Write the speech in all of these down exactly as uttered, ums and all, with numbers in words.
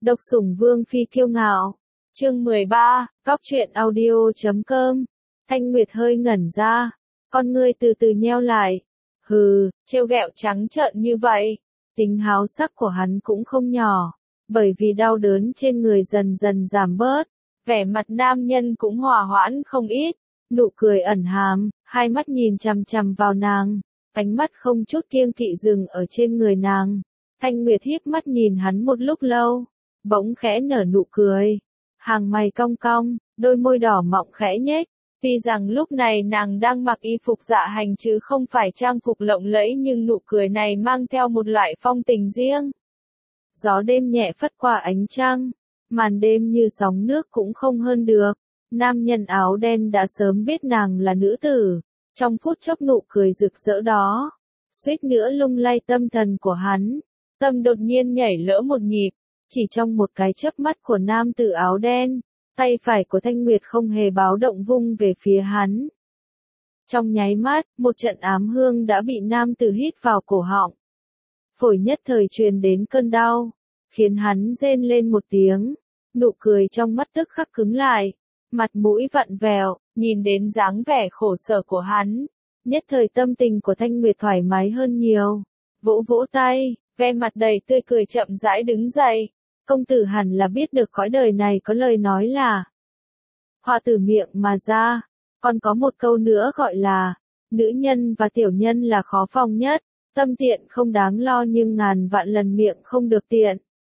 Độc sủng vương phi kiêu ngạo. Chương mười ba, Cóc truyện audio chấm com. Thanh Nguyệt hơi ngẩn ra, con ngươi từ từ nheo lại. Hừ, trêu ghẹo trắng trợn như vậy. Tính háo sắc của hắn cũng không nhỏ, bởi vì đau đớn trên người dần dần giảm bớt, vẻ mặt nam nhân cũng hòa hoãn không ít, nụ cười ẩn hàm, hai mắt nhìn chằm chằm vào nàng, ánh mắt không chút kiêng kỵ dừng ở trên người nàng. Thanh Nguyệt híp mắt nhìn hắn một lúc lâu, bỗng khẽ nở nụ cười, hàng mày cong cong, đôi môi đỏ mọng khẽ nhếch. Tuy rằng lúc này nàng đang mặc y phục dạ hành chứ không phải trang phục lộng lẫy, nhưng nụ cười này mang theo một loại phong tình riêng. Gió đêm nhẹ phất qua ánh trăng, màn đêm như sóng nước cũng không hơn được. Nam nhân áo đen đã sớm biết nàng là nữ tử, trong phút chốc nụ cười rực rỡ đó, suýt nữa lung lay tâm thần của hắn. Tâm đột nhiên nhảy lỡ một nhịp, chỉ trong một cái chớp mắt của nam tử áo đen. Tay phải của Thanh Nguyệt không hề báo động vung về phía hắn. Trong nháy mắt, một trận ám hương đã bị nam tử hít vào cổ họng. Phổi nhất thời truyền đến cơn đau, khiến hắn rên lên một tiếng, nụ cười trong mắt tức khắc cứng lại, mặt mũi vặn vẹo, nhìn đến dáng vẻ khổ sở của hắn. Nhất thời tâm tình của Thanh Nguyệt thoải mái hơn nhiều, vỗ vỗ tay, ve mặt đầy tươi cười chậm rãi đứng dậy. Công tử hẳn là biết được cõi đời này có lời nói là hoa từ miệng mà ra, còn có một câu nữa gọi là nữ nhân và tiểu nhân là khó phòng nhất, tâm tiện không đáng lo nhưng ngàn vạn lần miệng không được tiện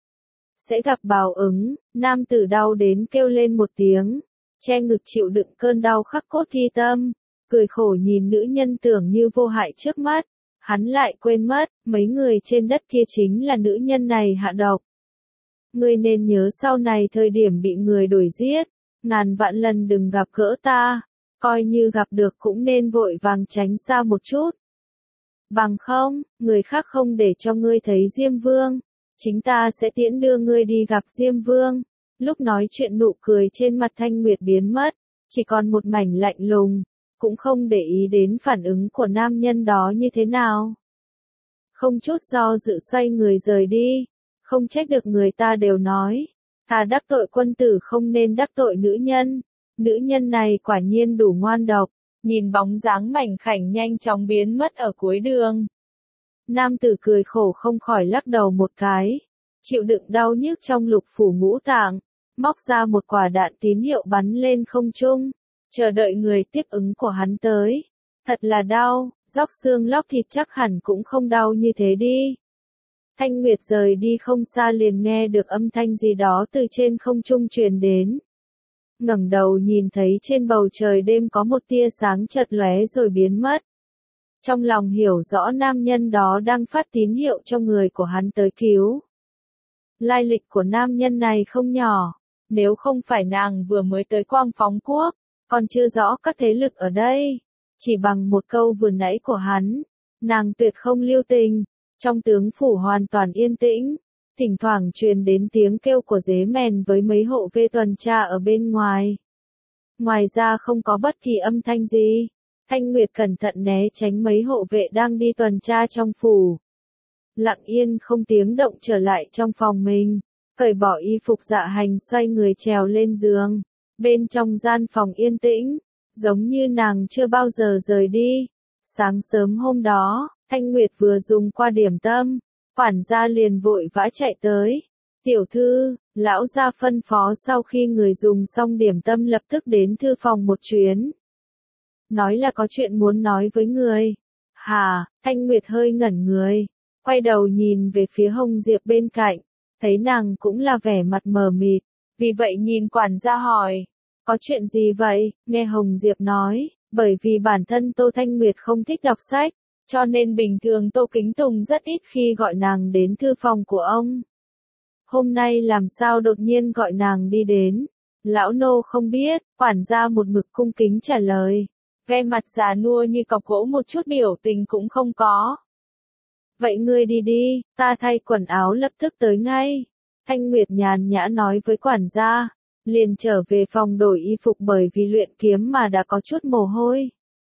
sẽ gặp báo ứng. Nam tử đau đến kêu lên một tiếng, che ngực chịu đựng cơn đau khắc cốt ghi tâm, cười khổ nhìn nữ nhân tưởng như vô hại trước mắt, hắn lại quên mất, mấy người trên đất kia chính là nữ nhân này hạ độc. Ngươi nên nhớ sau này thời điểm bị người đuổi giết, ngàn vạn lần đừng gặp gỡ ta, coi như gặp được cũng nên vội vàng tránh xa một chút. Bằng không, người khác không để cho ngươi thấy Diêm Vương, chính ta sẽ tiễn đưa ngươi đi gặp Diêm Vương. Lúc nói chuyện nụ cười trên mặt Thanh Nguyệt biến mất, chỉ còn một mảnh lạnh lùng, cũng không để ý đến phản ứng của nam nhân đó như thế nào. Không chút do dự xoay người rời đi. Không trách được người ta đều nói, thà đắc tội quân tử không nên đắc tội nữ nhân. Nữ nhân này quả nhiên đủ ngoan độc, nhìn bóng dáng mảnh khảnh nhanh chóng biến mất ở cuối đường. Nam tử cười khổ không khỏi lắc đầu một cái, chịu đựng đau nhức trong lục phủ ngũ tạng, móc ra một quả đạn tín hiệu bắn lên không trung, chờ đợi người tiếp ứng của hắn tới. Thật là đau, róc xương lóc thịt chắc hẳn cũng không đau như thế đi. Thanh Nguyệt rời đi không xa liền nghe được âm thanh gì đó từ trên không trung truyền đến. Ngẩng đầu nhìn thấy trên bầu trời đêm có một tia sáng chợt lóe rồi biến mất. Trong lòng hiểu rõ nam nhân đó đang phát tín hiệu cho người của hắn tới cứu. Lai lịch của nam nhân này không nhỏ, nếu không phải nàng vừa mới tới Quang Phóng Quốc, còn chưa rõ các thế lực ở đây, chỉ bằng một câu vừa nãy của hắn, nàng tuyệt không lưu tình. Trong tướng phủ hoàn toàn yên tĩnh, thỉnh thoảng truyền đến tiếng kêu của dế mèn với mấy hộ vệ tuần tra ở bên ngoài. Ngoài ra không có bất kỳ âm thanh gì. Thanh Nguyệt cẩn thận né tránh mấy hộ vệ đang đi tuần tra trong phủ. Lặng yên không tiếng động trở lại trong phòng mình, cởi bỏ y phục dạ hành xoay người trèo lên giường. Bên trong gian phòng yên tĩnh, giống như nàng chưa bao giờ rời đi. Sáng sớm hôm đó, Thanh Nguyệt vừa dùng qua điểm tâm, quản gia liền vội vã chạy tới. Tiểu thư, lão gia phân phó sau khi người dùng xong điểm tâm lập tức đến thư phòng một chuyến. Nói là có chuyện muốn nói với người. Hà, Thanh Nguyệt hơi ngẩn người, quay đầu nhìn về phía Hồng Diệp bên cạnh, thấy nàng cũng là vẻ mặt mờ mịt, vì vậy nhìn quản gia hỏi, có chuyện gì vậy? Nghe Hồng Diệp nói, bởi vì bản thân Tô Thanh Nguyệt không thích đọc sách, cho nên bình thường Tô Kính Tùng rất ít khi gọi nàng đến thư phòng của ông. Hôm nay làm sao đột nhiên gọi nàng đi đến? Lão nô không biết, quản gia một mực cung kính trả lời. Ve mặt già nua như cọc gỗ một chút biểu tình cũng không có. Vậy ngươi đi đi, ta thay quần áo lập tức tới ngay. Thanh Nguyệt nhàn nhã nói với quản gia, liền trở về phòng đổi y phục bởi vì luyện kiếm mà đã có chút mồ hôi.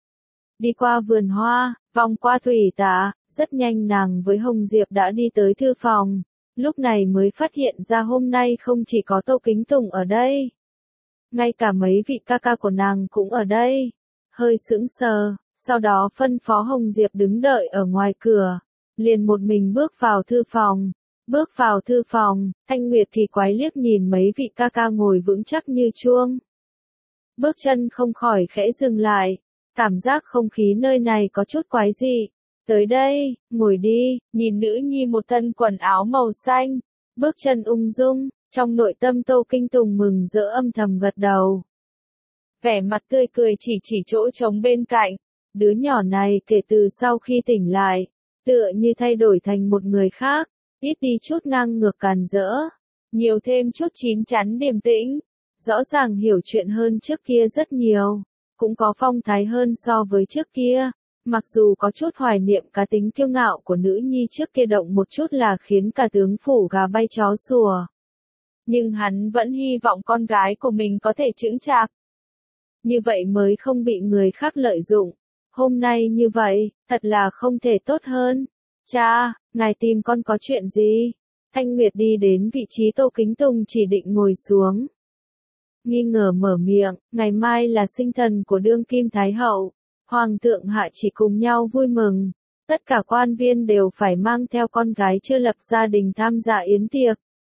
Đi qua vườn hoa, vòng qua thủy tạ, rất nhanh nàng với Hồng Diệp đã đi tới thư phòng. lúc này mới phát hiện ra hôm nay không chỉ có Tô Kính Tùng ở đây. Ngay cả mấy vị ca ca của nàng cũng ở đây. Hơi sững sờ, sau đó phân phó Hồng Diệp đứng đợi ở ngoài cửa. Liền một mình bước vào thư phòng. Bước vào thư phòng, Thanh Nguyệt thì quái liếc nhìn mấy vị ca ca ngồi vững chắc như chuông. Bước chân không khỏi khẽ dừng lại. Cảm giác không khí nơi này có chút quái dị. Tới đây, ngồi đi, nhìn nữ nhi một thân quần áo màu xanh. Bước chân ung dung, trong nội tâm Tô Kính Tùng mừng rỡ âm thầm gật đầu. Vẻ mặt tươi cười chỉ chỉ chỗ trống bên cạnh. Đứa nhỏ này kể từ sau khi tỉnh lại, tựa như thay đổi thành một người khác, ít đi chút ngang ngược càn rỡ, nhiều thêm chút chín chắn điềm tĩnh, rõ ràng hiểu chuyện hơn trước kia rất nhiều, cũng có phong thái hơn so với trước kia. Mặc dù có chút hoài niệm cá tính kiêu ngạo của nữ nhi trước kia động một chút là khiến cả tướng phủ gà bay chó sủa. Nhưng hắn vẫn hy vọng con gái của mình có thể chững chạc. Như vậy mới không bị người khác lợi dụng. Hôm nay như vậy, thật là không thể tốt hơn. Cha, ngài tìm con có chuyện gì? Thanh Nguyệt đi đến vị trí Tô Kính Tùng chỉ định ngồi xuống. Nghi ngờ mở miệng, ngày mai là sinh thần của đương kim Thái Hậu. Hoàng thượng hạ chỉ cùng nhau vui mừng. Tất cả quan viên đều phải mang theo con gái chưa lập gia đình tham gia yến tiệc.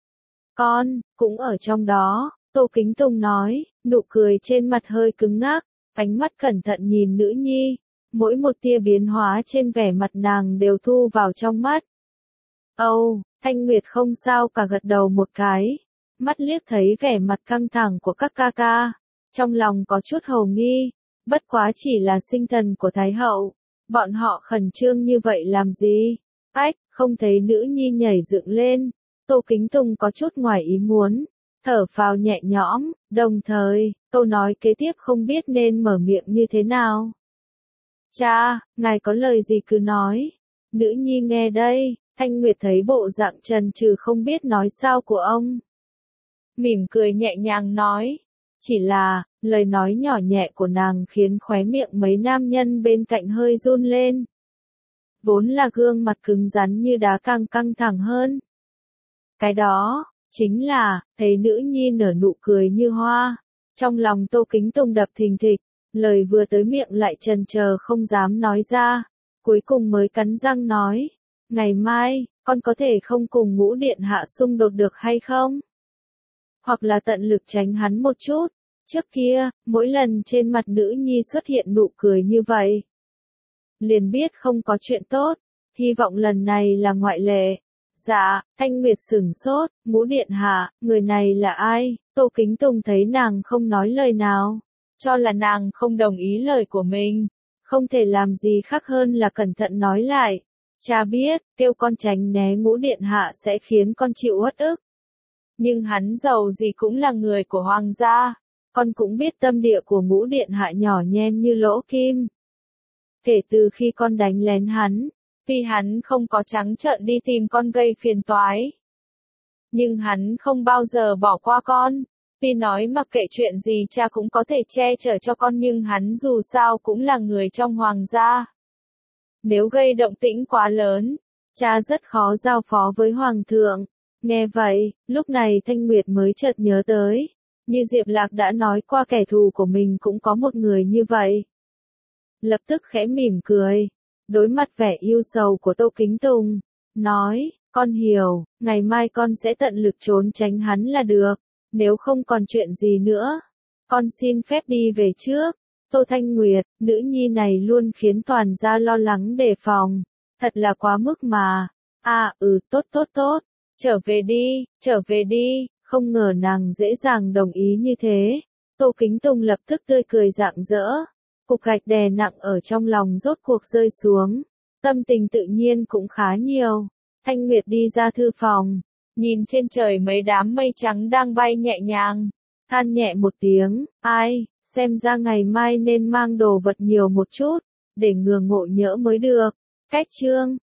Con, cũng ở trong đó, Tô Kính Tùng nói, nụ cười trên mặt hơi cứng ngắc, ánh mắt cẩn thận nhìn nữ nhi. Mỗi một tia biến hóa trên vẻ mặt nàng đều thu vào trong mắt. Âu, oh, Thanh Nguyệt không sao cả gật đầu một cái. Mắt liếc thấy vẻ mặt căng thẳng của các ca ca. Trong lòng có chút hồ nghi. Bất quá chỉ là sinh thần của Thái Hậu. Bọn họ khẩn trương như vậy làm gì? Ách, không thấy nữ nhi nhảy dựng lên. Tô Kính Tùng có chút ngoài ý muốn. Thở phào nhẹ nhõm, đồng thời, câu nói kế tiếp không biết nên mở miệng như thế nào. Cha, ngài có lời gì cứ nói. Nữ nhi nghe đây, Thanh Nguyệt thấy bộ dạng trần trừ không biết nói sao của ông. Mỉm cười nhẹ nhàng nói. Chỉ là, lời nói nhỏ nhẹ của nàng khiến khóe miệng mấy nam nhân bên cạnh hơi run lên. Vốn là gương mặt cứng rắn như đá càng căng thẳng hơn. Cái đó, chính là, thấy nữ nhi nở nụ cười như hoa. Trong lòng Tô Kính Tùng đập thình thịch. Lời vừa tới miệng lại chần chờ không dám nói ra, cuối cùng mới cắn răng nói, ngày mai, con có thể không cùng Ngũ Điện Hạ xung đột được hay không? Hoặc là tận lực tránh hắn một chút, trước kia, mỗi lần trên mặt nữ nhi xuất hiện nụ cười như vậy. Liền biết không có chuyện tốt, hy vọng lần này là ngoại lệ. Dạ, Thanh Nguyệt sửng sốt, Ngũ Điện Hạ, người này là ai? Tô Kính Tùng thấy nàng không nói lời nào. Cho là nàng không đồng ý lời của mình, không thể làm gì khác hơn là cẩn thận nói lại. Cha biết, kêu con tránh né Ngũ Điện Hạ sẽ khiến con chịu uất ức. Nhưng hắn giàu gì cũng là người của hoàng gia, con cũng biết tâm địa của Ngũ Điện Hạ nhỏ nhen như lỗ kim. Kể từ khi con đánh lén hắn, tuy hắn không có trắng trợn đi tìm con gây phiền toái, nhưng hắn không bao giờ bỏ qua con. Tuy nói mặc kệ chuyện gì cha cũng có thể che chở cho con nhưng hắn dù sao cũng là người trong hoàng gia. Nếu gây động tĩnh quá lớn, cha rất khó giao phó với hoàng thượng. Nghe vậy, lúc này Thanh Nguyệt mới chợt nhớ tới. Như Diệp Lạc đã nói qua kẻ thù của mình cũng có một người như vậy. Lập tức khẽ mỉm cười. Đối mặt vẻ yêu sầu của Tô Kính Tùng. Nói, con hiểu, ngày mai con sẽ tận lực trốn tránh hắn là được. Nếu không còn chuyện gì nữa, con xin phép đi về trước. Tô Thanh Nguyệt, nữ nhi này luôn khiến toàn gia lo lắng đề phòng. Thật là quá mức mà. À, ừ, tốt tốt tốt. Trở về đi, trở về đi. Không ngờ nàng dễ dàng đồng ý như thế. Tô Kính Tùng lập tức tươi cười rạng rỡ. Cục gạch đè nặng ở trong lòng rốt cuộc rơi xuống. Tâm tình tự nhiên cũng khá nhiều. Thanh Nguyệt đi ra thư phòng. Nhìn trên trời mấy đám mây trắng đang bay nhẹ nhàng. Than nhẹ một tiếng, ai, xem ra ngày mai nên mang đồ vật nhiều một chút, để ngừa ngộ nhỡ mới được. Cách chương